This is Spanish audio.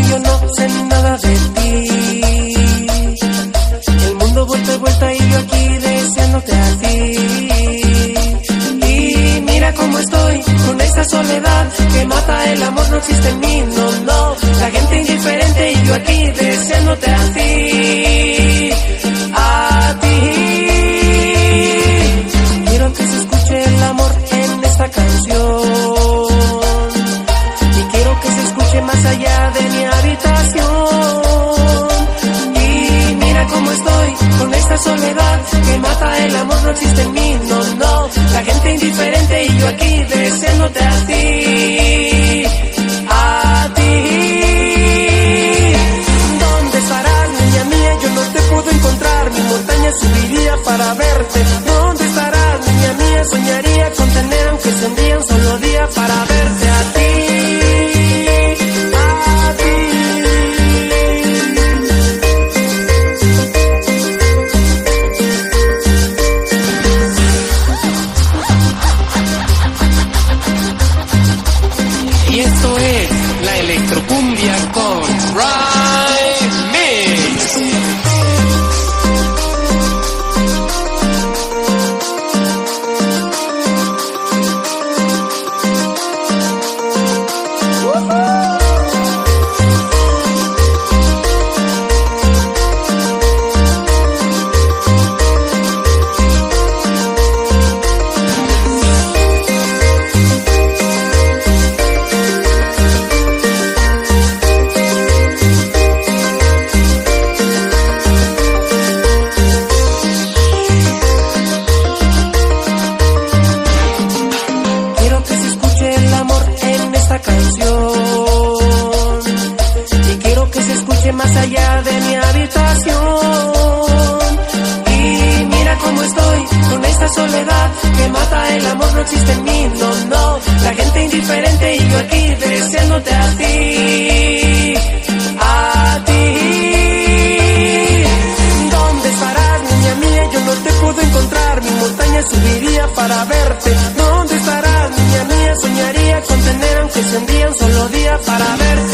yo no sé nada de ti. El mundo vuelta y vuelta y yo aquí deseándote a ti. Y mira cómo estoy con esta soledad que mata el amor, no existe en mí, no, no. La gente indiferente y yo aquí deseándote a ti. A ti. Quiero que se escuche el amor en esta canción. Y quiero que se escuche más allá de mi habitación. Y mira cómo estoy con esta soledad que mata el amor, no existe en mí, no, no. La gente indiferente y yo aquí deseándote a ti. A ti. ¿Dónde estarás, niña mía? Yo no te puedo encontrar. Mi montaña subiría para verte. ¿Dónde estarás, niña mía? Soñaría con tener aunque sea un día, un solo día para verte a ti. Y esto es la electrocumbia con Right Mix. Quiero que se escuche el amor en esta canción. Y quiero que se escuche más allá de mi habitación. Y mira cómo estoy con esta soledad que mata el amor, no existe en mí, no, no. La gente indiferente y yo aquí deseándote a ti. A ti. ¿Dónde estarás, niña mía? Yo no te puedo encontrar. Mi montaña subiría para verte. ¿Dónde estarás, niña mía? Soñaría con tener aunque sea un día, un solo día para verte.